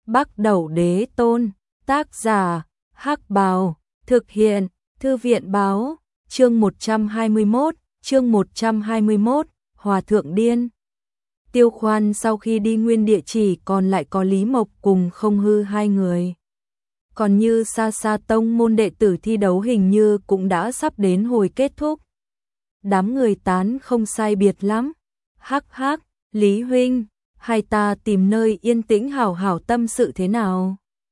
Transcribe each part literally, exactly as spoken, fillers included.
Bắc Đẩu Đế Tôn, tác giả, Hắc Bào, thực hiện, Thư viện báo, chương một trăm hai mươi mốt, chương một trăm hai mươi mốt, Hòa Thượng Điên. Tiêu Khoan sau khi đi nguyên địa chỉ còn lại có Lý Mộc cùng Không Hư hai người. Còn như Sa Sa Tông môn đệ tử thi đấu hình như cũng đã sắp đến hồi kết thúc. Đám người tán không sai biệt lắm. Hắc hắc, Lý huynh, hai ta tìm nơi yên tĩnh hảo hảo tâm sự thế nào?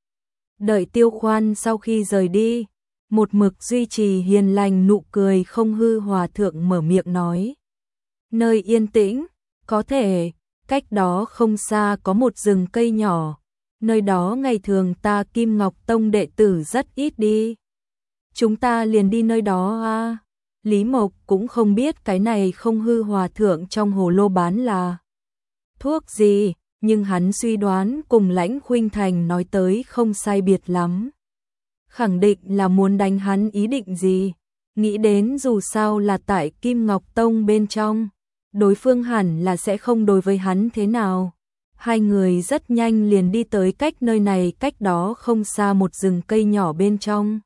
Đợi Tiêu Khoan sau khi rời đi, một mực duy trì hiền lành nụ cười Không Hư hòa thượng mở miệng nói. Nơi yên tĩnh, có thể, cách đó không xa có một rừng cây nhỏ, nơi đó ngày thường ta Kim Ngọc Tông đệ tử rất ít đi. Chúng ta liền đi nơi đó à? Lý Mộc cũng không biết cái này Không Hư hòa thượng trong hồ lô bán là thuốc gì, nhưng hắn suy đoán cùng Lãnh Khuynh Thành nói tới không sai biệt lắm. Khẳng định là muốn đánh hắn ý định gì, nghĩ đến dù sao là tại Kim Ngọc Tông bên trong, đối phương hẳn là sẽ không đối với hắn thế nào. Hai người rất nhanh liền đi tới cách nơi này cách đó không xa một rừng cây nhỏ bên trong.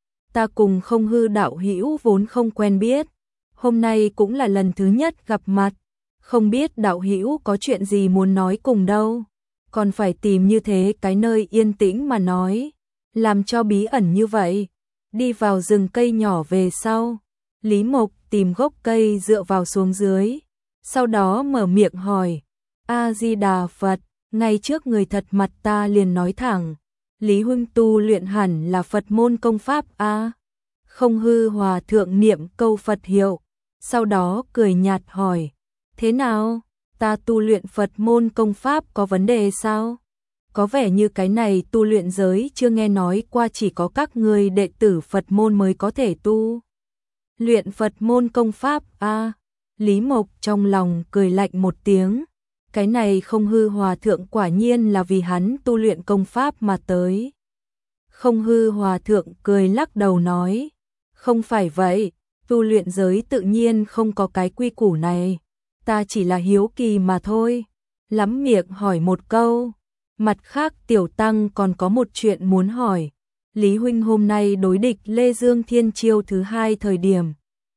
Ta cùng Không Hư đạo hữu vốn không quen biết, hôm nay cũng là lần thứ nhất gặp mặt, không biết đạo hữu có chuyện gì muốn nói cùng đâu, còn phải tìm như thế cái nơi yên tĩnh mà nói, làm cho bí ẩn như vậy. Đi vào rừng cây nhỏ về sau, Lý Mộc tìm gốc cây dựa vào xuống dưới, sau đó mở miệng hỏi, A-di-đà Phật, ngay trước người thật mặt ta liền nói thẳng, Lý huynh tu luyện hẳn là Phật môn công pháp a? Không Hư hòa thượng niệm câu Phật hiệu, sau đó cười nhạt hỏi, thế nào, ta tu luyện Phật môn công pháp có vấn đề sao? Có vẻ như cái này tu luyện giới chưa nghe nói qua, chỉ có các người đệ tử Phật môn mới có thể tu luyện Phật môn công pháp a? Lý Mộc trong lòng cười lạnh một tiếng, cái này Không Hư hòa thượng quả nhiên là vì hắn tu luyện công pháp mà tới. Không Hư hòa thượng cười lắc đầu nói, không phải vậy, tu luyện giới tự nhiên không có cái quy củ này, ta chỉ là hiếu kỳ mà thôi. Lắm miệng hỏi một câu, mặt khác tiểu tăng còn có một chuyện muốn hỏi, Lý huynh hôm nay đối địch Lê Dương Thiên chiêu thứ hai thời điểm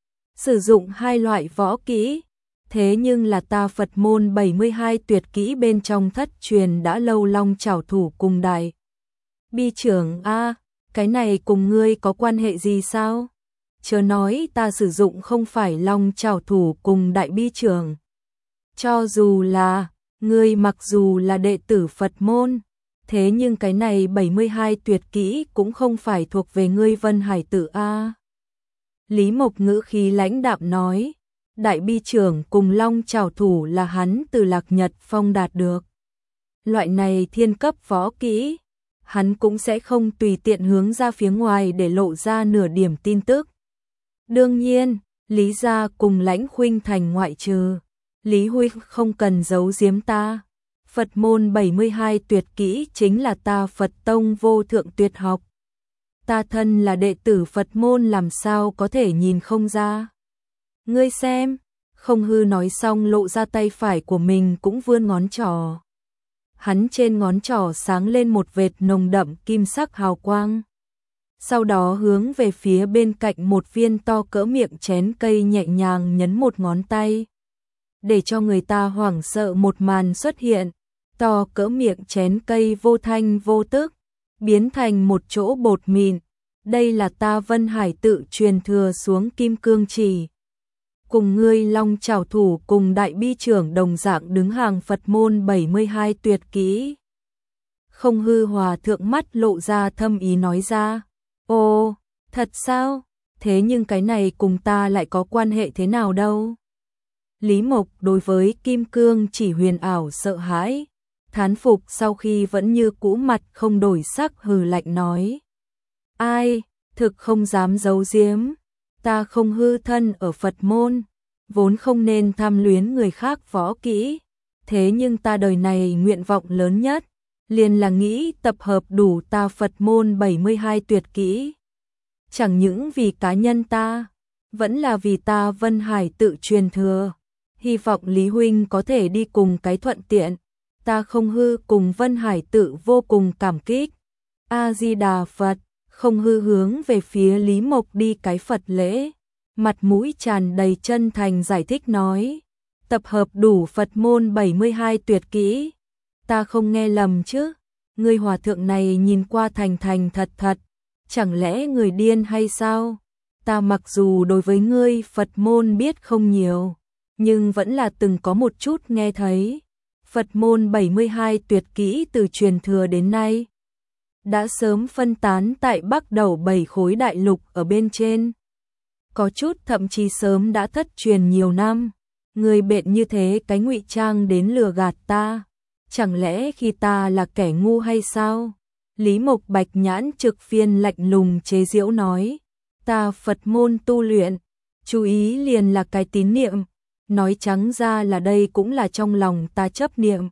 sử dụng hai loại võ kỹ, thế nhưng là ta Phật môn bảy mươi hai tuyệt kỹ bên trong thất truyền đã lâu Long Chảo Thủ cùng Đại Bi Trưởng a, cái này cùng ngươi có quan hệ gì sao? Chớ nói ta sử dụng không phải Long Chảo Thủ cùng Đại Bi Trưởng. Cho dù là, ngươi mặc dù là đệ tử Phật môn, thế nhưng cái này bảy mươi hai tuyệt kỹ cũng không phải thuộc về ngươi Vân Hải Tử a. Lý Mộc ngữ khí lãnh đạm nói, Đại Bi Trưởng cùng Long Chảo Thủ là hắn từ Lạc Nhật Phong đạt được. Loại này thiên cấp võ kỹ, hắn cũng sẽ không tùy tiện hướng ra phía ngoài để lộ ra nửa điểm tin tức. Đương nhiên, Lý gia cùng Lãnh Khuynh Thành ngoại trừ, Lý huynh không cần giấu giếm ta. Phật môn bảy mươi hai tuyệt kỹ chính là ta Phật tông vô thượng tuyệt học. Ta thân là đệ tử Phật môn làm sao có thể nhìn không ra. Ngươi xem, Không Hư nói xong lộ ra tay phải của mình cũng vươn ngón trỏ. Hắn trên ngón trỏ sáng lên một vệt nồng đậm kim sắc hào quang. Sau đó hướng về phía bên cạnh một viên to cỡ miệng chén cây nhẹ nhàng nhấn một ngón tay. Để cho người ta hoảng sợ một màn xuất hiện, to cỡ miệng chén cây vô thanh vô tức, biến thành một chỗ bột mịn. Đây là ta Vân Hải tự truyền thừa xuống kim cương chỉ. Cùng ngươi Long Chảo Thủ cùng Đại Bi Trưởng đồng dạng đứng hàng Phật môn bảy mươi hai tuyệt kỹ. Không Hư hòa thượng mắt lộ ra thâm ý nói ra, ồ, thật sao? Thế nhưng cái này cùng ta lại có quan hệ thế nào đâu? Lý Mộc đối với kim cương chỉ huyền ảo sợ hãi, thán phục sau khi vẫn như cũ mặt không đổi sắc hừ lạnh nói. Ai, thực không dám giấu giếm, ta Không Hư thân ở Phật môn, vốn không nên tham luyến người khác võ kỹ, thế nhưng ta đời này nguyện vọng lớn nhất, liền là nghĩ tập hợp đủ ta Phật môn bảy mươi hai tuyệt kỹ. Chẳng những vì cá nhân ta, vẫn là vì ta Vân Hải tự truyền thừa, hy vọng Lý huynh có thể đi cùng cái thuận tiện, Ta Không Hư cùng Vân Hải Tự vô cùng cảm kích. A-di-đà Phật. Không Hư hướng về phía Lý Mộc đi cái Phật lễ, mặt mũi tràn đầy chân thành giải thích nói, tập hợp đủ Phật môn bảy mươi hai tuyệt kỹ. Ta không nghe lầm chứ? Người hòa thượng này nhìn qua thành thành thật thật, chẳng lẽ người điên hay sao? Ta mặc dù đối với ngươi Phật môn biết không nhiều, nhưng vẫn là từng có một chút nghe thấy. Phật môn bảy mươi hai tuyệt kỹ từ truyền thừa đến nay đã sớm phân tán tại Bắc Đầu bảy khối đại lục ở bên trên. Có chút thậm chí sớm đã thất truyền nhiều năm. Người bệnh như thế cái ngụy trang đến lừa gạt ta, chẳng lẽ khi ta là kẻ ngu hay sao? Lý Mộc Bạch nhãn trực phiên lạnh lùng chế giễu nói, ta Phật môn tu luyện, chú ý liền là cái tín niệm, nói trắng ra là đây cũng là trong lòng ta chấp niệm.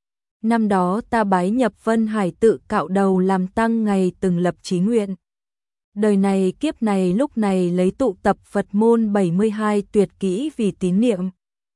Năm đó ta bái nhập Vân Hải Tự cạo đầu làm tăng ngày từng lập chí nguyện. Đời này kiếp này lúc này lấy tụ tập Phật môn bảy mươi hai tuyệt kỹ vì tín niệm.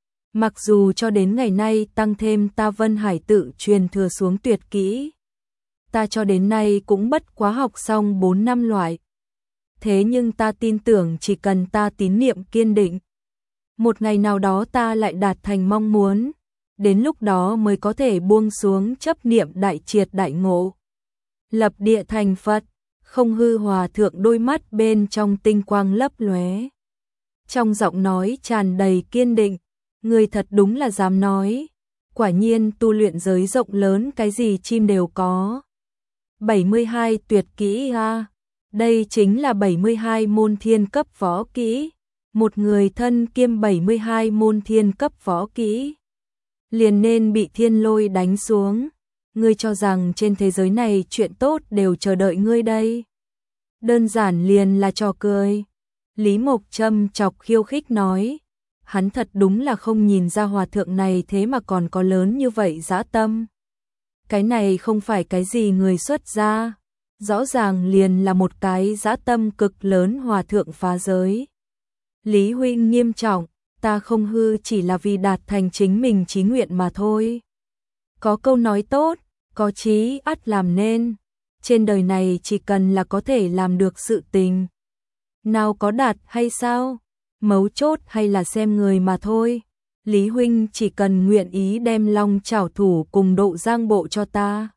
Mặc dù cho đến ngày nay tăng thêm ta Vân Hải Tự truyền thừa xuống tuyệt kỹ, ta cho đến nay cũng bất quá học xong bốn năm loại. Thế nhưng ta tin tưởng chỉ cần ta tín niệm kiên định, một ngày nào đó ta lại đạt thành mong muốn, đến lúc đó mới có thể buông xuống chấp niệm đại triệt đại ngộ, lập địa thành Phật. Không Hư hòa thượng đôi mắt bên trong tinh quang lấp lóe, trong giọng nói tràn đầy kiên định, người thật đúng là dám nói, quả nhiên tu luyện giới rộng lớn cái gì chim đều có. bảy mươi hai tuyệt kỹ a, đây chính là bảy mươi hai môn thiên cấp võ kỹ, một người thân kiêm bảy mươi hai môn thiên cấp võ kỹ, liền nên bị thiên lôi đánh xuống. Ngươi cho rằng trên thế giới này chuyện tốt đều chờ đợi ngươi đây? Đơn giản liền là trò cười. Lý Mộc châm chọc khiêu khích nói, hắn thật đúng là không nhìn ra hòa thượng này thế mà còn có lớn như vậy dã tâm. Cái này không phải cái gì người xuất gia, rõ ràng liền là một cái dã tâm cực lớn hòa thượng phá giới. Lý huynh nghiêm trọng, ta Không Hư chỉ là vì đạt thành chính mình chí nguyện mà thôi. Có câu nói tốt, có chí ắt làm nên, trên đời này chỉ cần là có thể làm được sự tình. Nào có đạt hay sao? Mấu chốt hay là xem người mà thôi. Lý huynh chỉ cần nguyện ý đem Long Chảo Thủ cùng Độ Giang Bộ cho ta,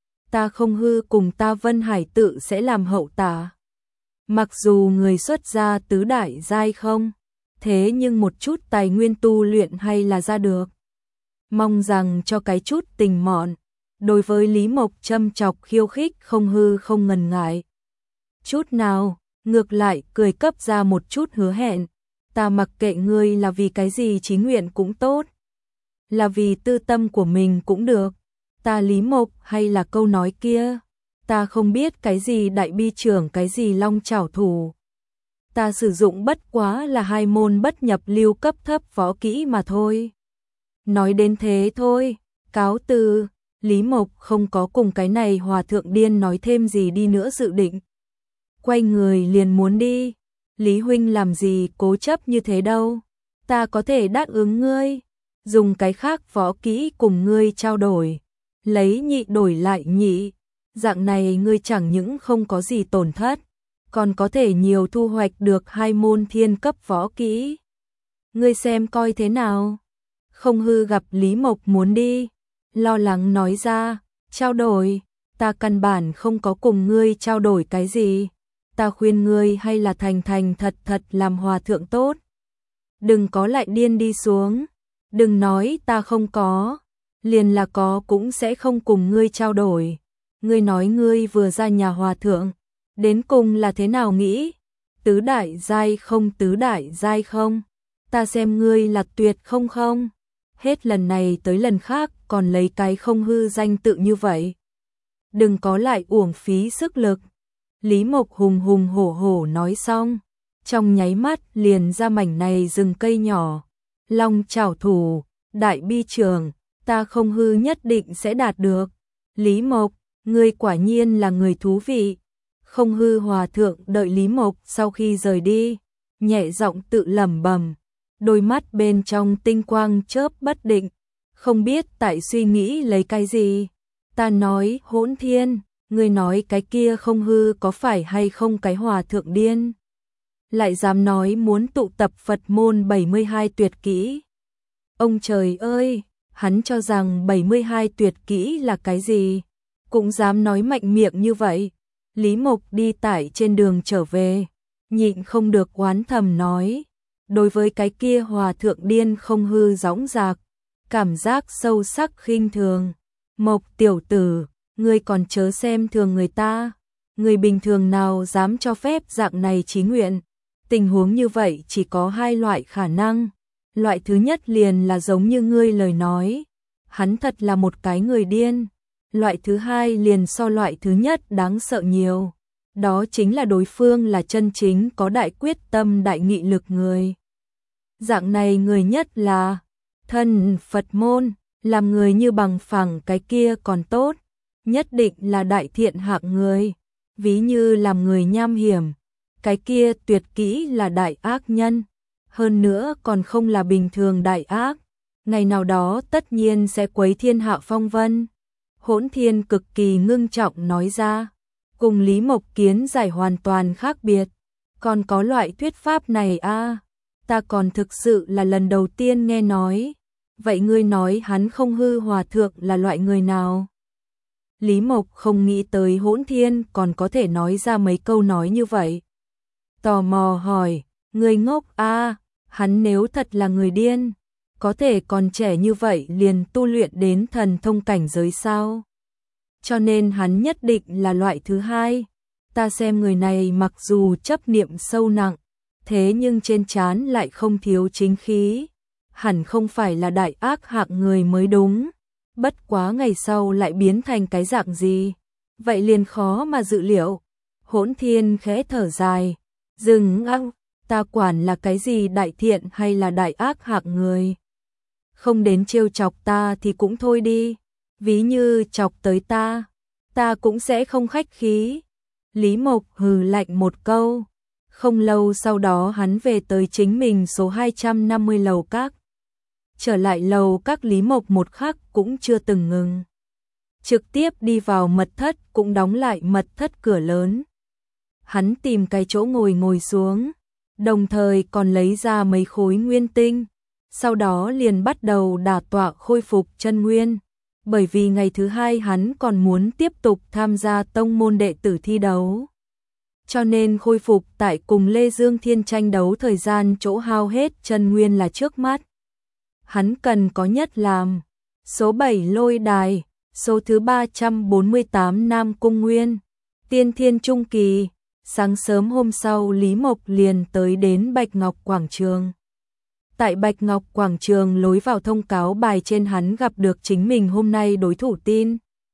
ta Không Hư cùng ta Vân Hải Tự sẽ làm hậu tả. Mặc dù người xuất gia tứ đại giai không, thế nhưng một chút tài nguyên tu luyện hay là ra được. Mong rằng cho cái chút tình mọn. Đối với Lý Mộc châm chọc khiêu khích Không Hư không ngần ngại chút nào, ngược lại cười cấp ra một chút hứa hẹn, ta mặc kệ ngươi là vì cái gì chí nguyện cũng tốt, là vì tư tâm của mình cũng được. Ta Lý Mộc hay là câu nói kia, ta không biết cái gì đại bi trưởng cái gì Long Chảo Thủ, ta sử dụng bất quá là hai môn bất nhập lưu cấp thấp võ kỹ mà thôi. Nói đến thế thôi, cáo từ. Lý Mộc không có cùng cái này hòa thượng điên nói thêm gì đi nữa dự định, quay người liền muốn đi. Lý huynh làm gì cố chấp như thế đâu, ta có thể đáp ứng ngươi, dùng cái khác võ kỹ cùng ngươi trao đổi, lấy nhị đổi lại nhị, dạng này ngươi chẳng những không có gì tổn thất, còn có thể nhiều thu hoạch được hai môn thiên cấp võ kỹ. Ngươi xem coi thế nào? Không Hư gặp Lý Mộc muốn đi, lo lắng nói ra, trao đổi, ta căn bản không có cùng ngươi trao đổi cái gì, ta khuyên ngươi hay là thành thành thật thật làm hòa thượng tốt. Đừng có lại điên đi xuống, đừng nói ta không có, liền là có cũng sẽ không cùng ngươi trao đổi. Ngươi nói ngươi vừa ra nhà hòa thượng, đến cùng là thế nào nghĩ? Tứ đại giai không tứ đại giai không? Ta xem ngươi là tuyệt không không? Hết lần này tới lần khác còn lấy cái Không Hư danh tự như vậy. Đừng có lại uổng phí sức lực. Lý Mộc hùng hùng hổ hổ nói xong, trong nháy mắt liền ra mảnh này rừng cây nhỏ. Long Chảo Thủ, đại bi trường, ta Không Hư nhất định sẽ đạt được. Lý Mộc, ngươi quả nhiên là người thú vị. Không Hư hòa thượng đợi Lý Mộc sau khi rời đi, nhẹ giọng tự lẩm bẩm, đôi mắt bên trong tinh quang chớp bất định. không biết tại suy nghĩ lấy cái gì. Ta nói Hỗn Thiên, ngươi nói cái kia không hư có phải hay không cái hòa thượng điên? Lại dám nói muốn tụ tập Phật môn bảy mươi hai tuyệt kỹ. Ông trời ơi, hắn cho rằng bảy mươi hai tuyệt kỹ là cái gì? Cũng dám nói mạnh miệng như vậy. Lý Mộc đi tải trên đường trở về, nhịn không được oán thầm nói. Đối với cái kia hòa thượng điên không hư dõng dạc, cảm giác sâu sắc khinh thường. Mộc tiểu tử, ngươi còn chớ xem thường người ta. Người bình thường nào dám cho phép dạng này chí nguyện. Tình huống như vậy chỉ có hai loại khả năng. Loại thứ nhất liền là giống như ngươi lời nói. Hắn thật là một cái người điên. Loại thứ hai liền so loại thứ nhất đáng sợ nhiều. Đó chính là đối phương là chân chính có đại quyết tâm đại nghị lực người. Dạng này người nhất là thân Phật môn, làm người như bằng phẳng cái kia còn tốt. Nhất định là đại thiện hạng người. Ví như làm người nham hiểm, cái kia tuyệt kỹ là đại ác nhân. Hơn nữa còn không là bình thường đại ác. Ngày nào đó tất nhiên sẽ quấy thiên hạ phong vân. Hỗn Thiên cực kỳ ngưng trọng nói ra. Cùng Lý Mộc kiến giải hoàn toàn khác biệt. Còn có loại thuyết pháp này a à, ta còn thực sự là lần đầu tiên nghe nói. Vậy ngươi nói hắn không hư hòa thượng là loại người nào? Lý Mộc không nghĩ tới Hỗn Thiên còn có thể nói ra mấy câu nói như vậy. Tò mò hỏi, người ngốc a à, hắn nếu thật là người điên, có thể còn trẻ như vậy liền tu luyện đến thần thông cảnh giới sao? Cho nên hắn nhất định là loại thứ hai. Ta xem người này mặc dù chấp niệm sâu nặng, thế nhưng trên trán lại không thiếu chính khí. Hẳn không phải là đại ác hạng người mới đúng. Bất quá ngày sau lại biến thành cái dạng gì, vậy liền khó mà dự liệu. Hỗn Thiên khẽ thở dài, dừng ăng, ta quản là cái gì đại thiện hay là đại ác hạng người. Không đến trêu chọc ta thì cũng thôi đi, ví như chọc tới ta, ta cũng sẽ không khách khí. Lý Mộc hừ lạnh một câu. Không lâu sau đó hắn về tới chính mình số hai trăm năm mươi lầu các. Trở lại lầu các, Lý Mộc một khắc cũng chưa từng ngừng. Trực tiếp đi vào mật thất, cũng đóng lại mật thất cửa lớn. Hắn tìm cái chỗ ngồi ngồi xuống, đồng thời còn lấy ra mấy khối nguyên tinh. Sau đó liền bắt đầu đả tọa khôi phục chân nguyên. Bởi vì ngày thứ hai hắn còn muốn tiếp tục tham gia tông môn đệ tử thi đấu. Cho nên khôi phục tại cùng Lê Dương Thiên tranh đấu thời gian chỗ hao hết chân nguyên là trước mắt. Hắn cần có nhất làm số bảy lôi đài, số thứ ba trăm bốn mươi tám Nam Cung Nguyên, tiên thiên trung kỳ. Sáng sớm hôm sau Lý Mộc liền tới đến Bạch Ngọc Quảng Trường. Tại Bạch Ngọc Quảng Trường lối vào thông cáo bài trên hắn gặp được chính mình hôm nay đối thủ tin.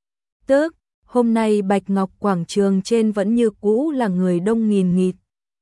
Tức, hôm nay Bạch Ngọc Quảng Trường trên vẫn như cũ là người đông nghìn nghịt.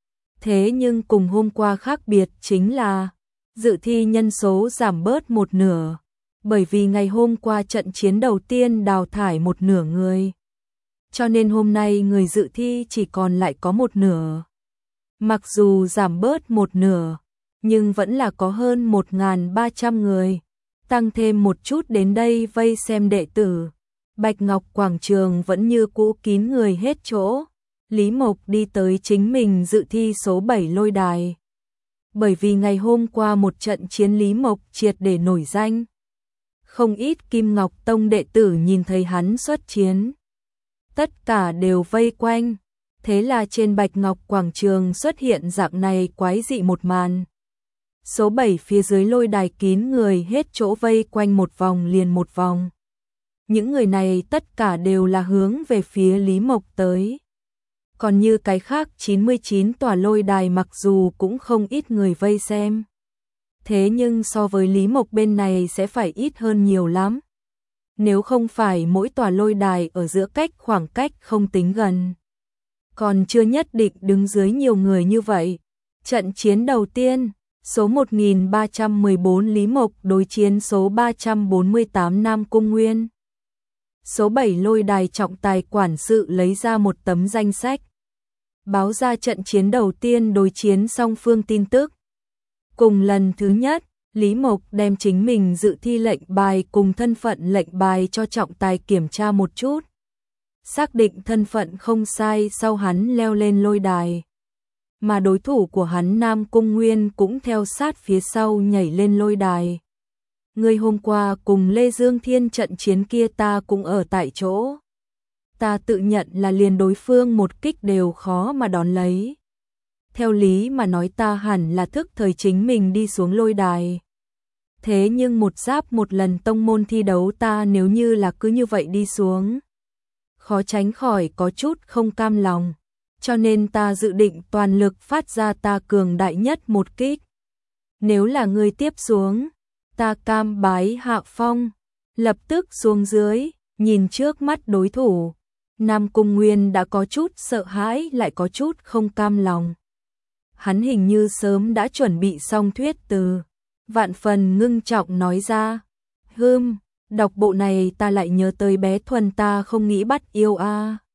Thế nhưng cùng hôm qua khác biệt chính là dự thi nhân số giảm bớt một nửa, bởi vì ngày hôm qua trận chiến đầu tiên đào thải một nửa người. Cho nên hôm nay người dự thi chỉ còn lại có một nửa. Mặc dù giảm bớt một nửa, nhưng vẫn là có hơn một nghìn ba trăm người. Tăng thêm một chút đến đây vây xem đệ tử. Bạch Ngọc Quảng Trường vẫn như cũ kín người hết chỗ. Lý Mộc đi tới chính mình dự thi số bảy lôi đài. Bởi vì ngày hôm qua một trận chiến Lý Mộc triệt để nổi danh. Không ít Kim Ngọc Tông đệ tử nhìn thấy hắn xuất chiến. Tất cả đều vây quanh. Thế là trên Bạch Ngọc Quảng Trường xuất hiện dạng này quái dị một màn. Số bảy phía dưới lôi đài kín người hết chỗ vây quanh một vòng liền một vòng. Những người này tất cả đều là hướng về phía Lý Mộc tới. Còn như cái khác chín mươi chín tòa lôi đài mặc dù cũng không ít người vây xem. Thế nhưng so với Lý Mộc bên này sẽ phải ít hơn nhiều lắm. Nếu không phải mỗi tòa lôi đài ở giữa cách khoảng cách không tính gần. Còn chưa nhất định đứng dưới nhiều người như vậy. Trận chiến đầu tiên, số một nghìn ba trăm mười bốn Lý Mộc đối chiến số ba trăm bốn mươi tám Nam Cung Nguyên. Số bảy lôi đài trọng tài quản sự lấy ra một tấm danh sách. Báo ra trận chiến đầu tiên đối chiến song phương tin tức. Cùng lần thứ nhất, Lý Mộc đem chính mình dự thi lệnh bài cùng thân phận lệnh bài cho trọng tài kiểm tra một chút. Xác định thân phận không sai sau hắn leo lên lôi đài. Mà đối thủ của hắn Nam Cung Nguyên cũng theo sát phía sau nhảy lên lôi đài. Người hôm qua cùng Lê Dương Thiên trận chiến kia ta cũng ở tại chỗ. Ta tự nhận là liền đối phương một kích đều khó mà đón lấy. Theo lý mà nói ta hẳn là thức thời chính mình đi xuống lôi đài. Thế nhưng một giáp một lần tông môn thi đấu ta nếu như là cứ như vậy đi xuống, khó tránh khỏi có chút không cam lòng. Cho nên ta dự định toàn lực phát ra ta cường đại nhất một kích. Nếu là người tiếp xuống, ta cam bái hạ phong. Lập tức xuống dưới, nhìn trước mắt đối thủ. Nam Cung Nguyên đã có chút sợ hãi lại có chút không cam lòng. Hắn hình như sớm đã chuẩn bị xong thuyết từ. Vạn phần ngưng trọng nói ra. Hừm, đọc bộ này ta lại nhớ tới bé Thuần ta không nghĩ bắt yêu a.